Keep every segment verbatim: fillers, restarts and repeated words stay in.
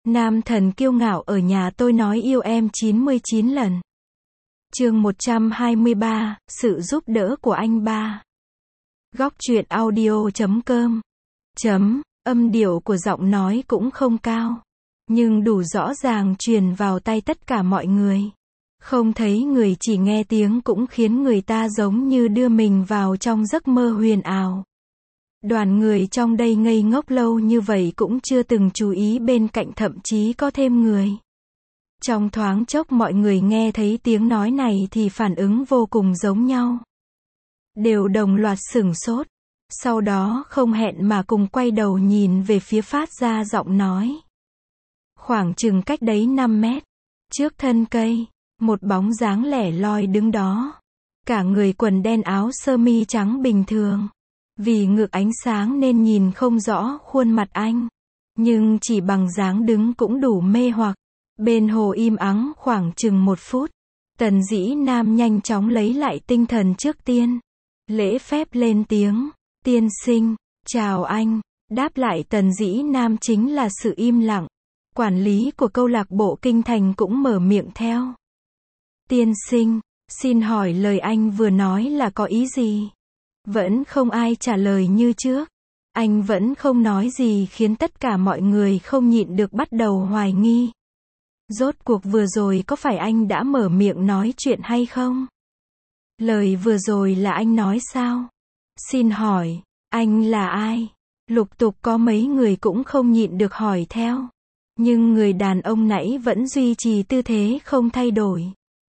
Nam thần kiêu ngạo ở nhà tôi nói yêu em chín mươi chín lần. Chương một trăm hai mươi ba, sự giúp đỡ của anh ba. Góc truyện audio chấm com. Chấm, âm điệu của giọng nói cũng không cao, nhưng đủ rõ ràng truyền vào tai tất cả mọi người. Không thấy người, chỉ nghe tiếng cũng khiến người ta giống như đưa mình vào trong giấc mơ huyền ảo. Đoàn người trong đây ngây ngốc lâu như vậy cũng chưa từng chú ý bên cạnh thậm chí có thêm người. Trong thoáng chốc mọi người nghe thấy tiếng nói này thì phản ứng vô cùng giống nhau. Đều đồng loạt sửng sốt. Sau đó không hẹn mà cùng quay đầu nhìn về phía phát ra giọng nói. Khoảng chừng cách đấy năm mét. Trước thân cây, một bóng dáng lẻ loi đứng đó. Cả người quần đen áo sơ mi trắng bình thường. Vì ngược ánh sáng nên nhìn không rõ khuôn mặt anh. Nhưng chỉ bằng dáng đứng cũng đủ mê hoặc. Bên hồ im ắng khoảng chừng một phút. Tần Dĩ Nam nhanh chóng lấy lại tinh thần trước tiên. Lễ phép lên tiếng. Tiên sinh, chào anh. Đáp lại Tần Dĩ Nam chính là sự im lặng. Quản lý của câu lạc bộ Kinh Thành cũng mở miệng theo. Tiên sinh, xin hỏi lời anh vừa nói là có ý gì? Vẫn không ai trả lời như trước. Anh vẫn không nói gì khiến tất cả mọi người không nhịn được bắt đầu hoài nghi. Rốt cuộc vừa rồi có phải anh đã mở miệng nói chuyện hay không? Lời vừa rồi là anh nói sao? Xin hỏi, anh là ai? Lục tục có mấy người cũng không nhịn được hỏi theo. Nhưng người đàn ông nãy vẫn duy trì tư thế không thay đổi.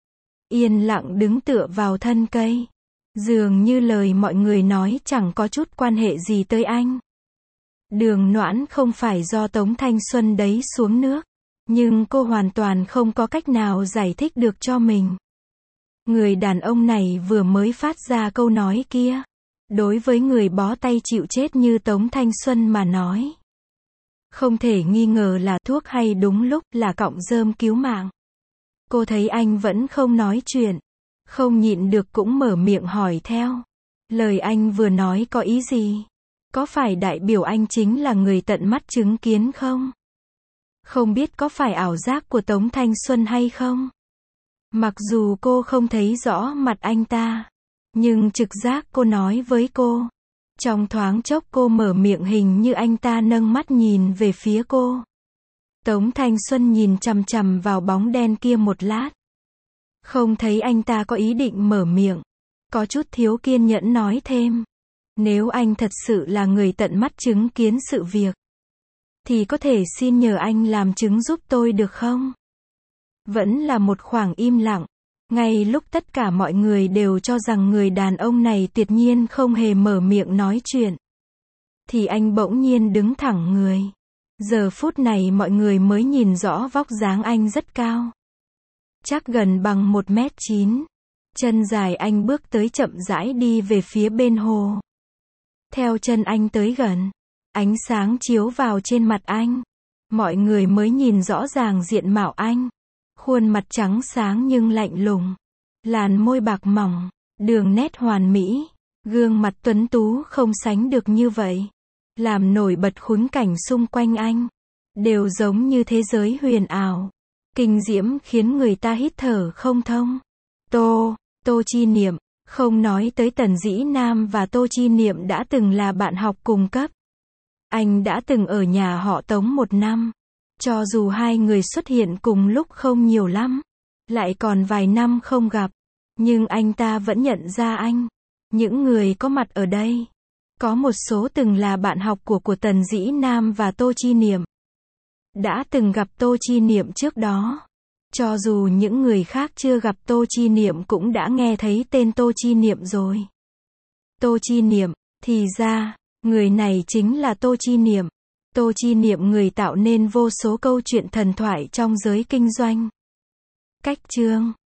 Yên lặng đứng tựa vào thân cây. Dường như lời mọi người nói chẳng có chút quan hệ gì tới anh. Đường Noãn không phải do Tống Thanh Xuân đấy xuống nước. Nhưng cô hoàn toàn không có cách nào giải thích được cho mình. Người đàn ông này vừa mới phát ra câu nói kia. Đối với người bó tay chịu chết như Tống Thanh Xuân mà nói. Không thể nghi ngờ là thuốc hay đúng lúc là cọng rơm cứu mạng. Cô thấy anh vẫn không nói chuyện. Không nhịn được cũng mở miệng hỏi theo. Lời anh vừa nói có ý gì? Có phải đại biểu anh chính là người tận mắt chứng kiến không? Không biết có phải ảo giác của Tống Thanh Xuân hay không? Mặc dù cô không thấy rõ mặt anh ta. Nhưng trực giác cô nói với cô. Trong thoáng chốc cô mở miệng hình như anh ta nâng mắt nhìn về phía cô. Tống Thanh Xuân nhìn chằm chằm vào bóng đen kia một lát. Không thấy anh ta có ý định mở miệng. Có chút thiếu kiên nhẫn nói thêm. Nếu anh thật sự là người tận mắt chứng kiến sự việc. Thì có thể xin nhờ anh làm chứng giúp tôi được không? Vẫn là một khoảng im lặng. Ngay lúc tất cả mọi người đều cho rằng người đàn ông này tuyệt nhiên không hề mở miệng nói chuyện. Thì anh bỗng nhiên đứng thẳng người. Giờ phút này mọi người mới nhìn rõ vóc dáng anh rất cao. Chắc gần bằng một mét chín. Chân dài anh bước tới chậm rãi đi về phía bên hồ. Theo chân anh tới gần. Ánh sáng chiếu vào trên mặt anh. Mọi người mới nhìn rõ ràng diện mạo anh. Khuôn mặt trắng sáng nhưng lạnh lùng. Làn môi bạc mỏng. Đường nét hoàn mỹ. Gương mặt tuấn tú không sánh được như vậy. Làm nổi bật khung cảnh xung quanh anh. Đều giống như thế giới huyền ảo. Kinh diễm khiến người ta hít thở không thông. Tô, Tô Chi Niệm. Không nói tới Tần Dĩ Nam và Tô Chi Niệm đã từng là bạn học cùng cấp. Anh đã từng ở nhà họ Tống một năm. Cho dù hai người xuất hiện cùng lúc không nhiều lắm. Lại còn vài năm không gặp. Nhưng anh ta vẫn nhận ra anh. Những người có mặt ở đây. Có một số từng là bạn học của của Tần Dĩ Nam và Tô Chi Niệm. Đã từng gặp Tô Chi Niệm trước đó. Cho dù những người khác chưa gặp Tô Chi Niệm cũng đã nghe thấy tên Tô Chi Niệm rồi. Tô Chi Niệm, thì ra, người này chính là Tô Chi Niệm. Tô Chi Niệm người tạo nên vô số câu chuyện thần thoại trong giới kinh doanh. Cách chương